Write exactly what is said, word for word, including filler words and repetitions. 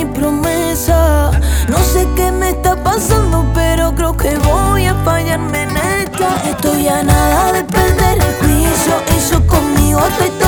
mi promesa. No sé qué me está pasando, pero creo que voy a fallarme en esta. Estoy a nada de perder el juicio, eso conmigo estoy